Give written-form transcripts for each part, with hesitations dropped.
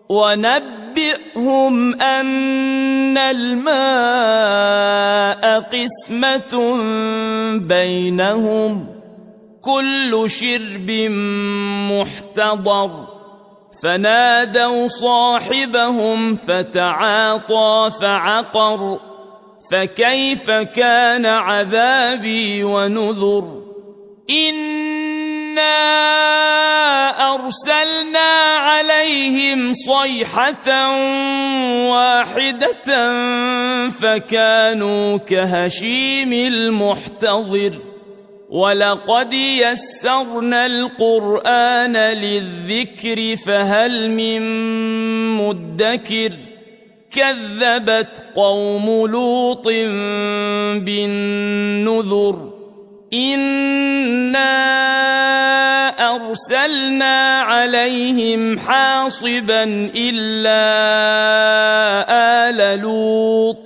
ونبئهم أن الماء قسمة بينهم كل شرب محتضر فنادوا صاحبهم فتعاطى فعقر فكيف كان عذابي ونذر إنا أرسلنا عليهم صيحة واحدة فكانوا كهشيم المحتضر ولقد يسرنا القرآن للذكر فهل من مدكر كذبت قوم لوط بالنذر إنا أرسلنا عليهم حاصبا إلا آل لوط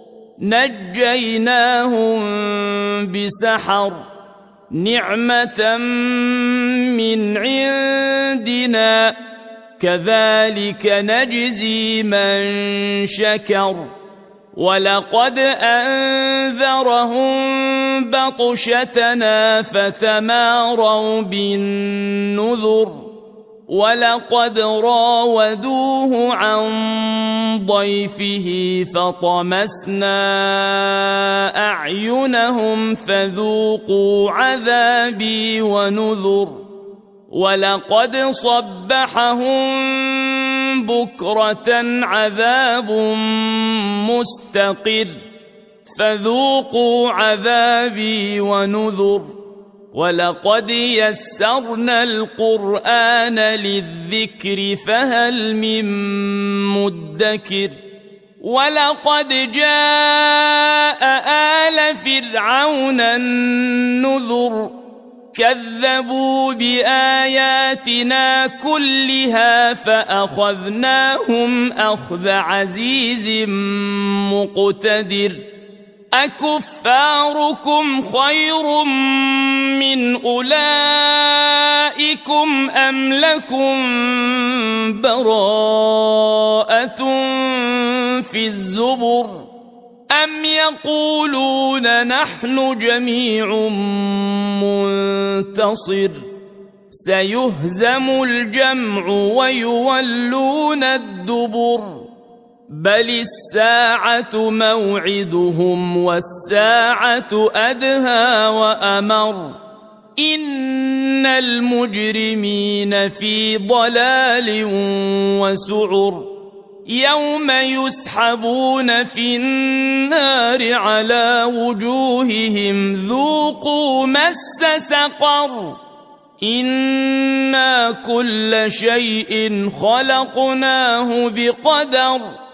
نجيناهم بسحر نعمة من عندنا كذلك نجزي من شكر ولقد أنذرهم بطشتنا فتماروا بالنذر ولقد راودوه عن ضيفه فطمسنا أعينهم فذوقوا عذابي ونذر ولقد صبحهم بكرة عذاب مستقر فذوقوا عذابي ونذر ولقد يسرنا القرآن للذكر فهل من مدكر ولقد جاء آل فرعون النذر كذبوا بآياتنا كلها فأخذناهم أخذ عزيز مقتدر أكفاركم خير من أولئكم أم لكم براءة في الزبر أم يقولون نحن جميع منتصر سيهزم الجمع ويولون الدبر بل الساعة موعدهم والساعة أدهى وأمر إن المجرمين في ضلال وسعر يوم يسحبون في النار على وجوههم ذوقوا مس سقر إنا كل شيء خلقناه بقدر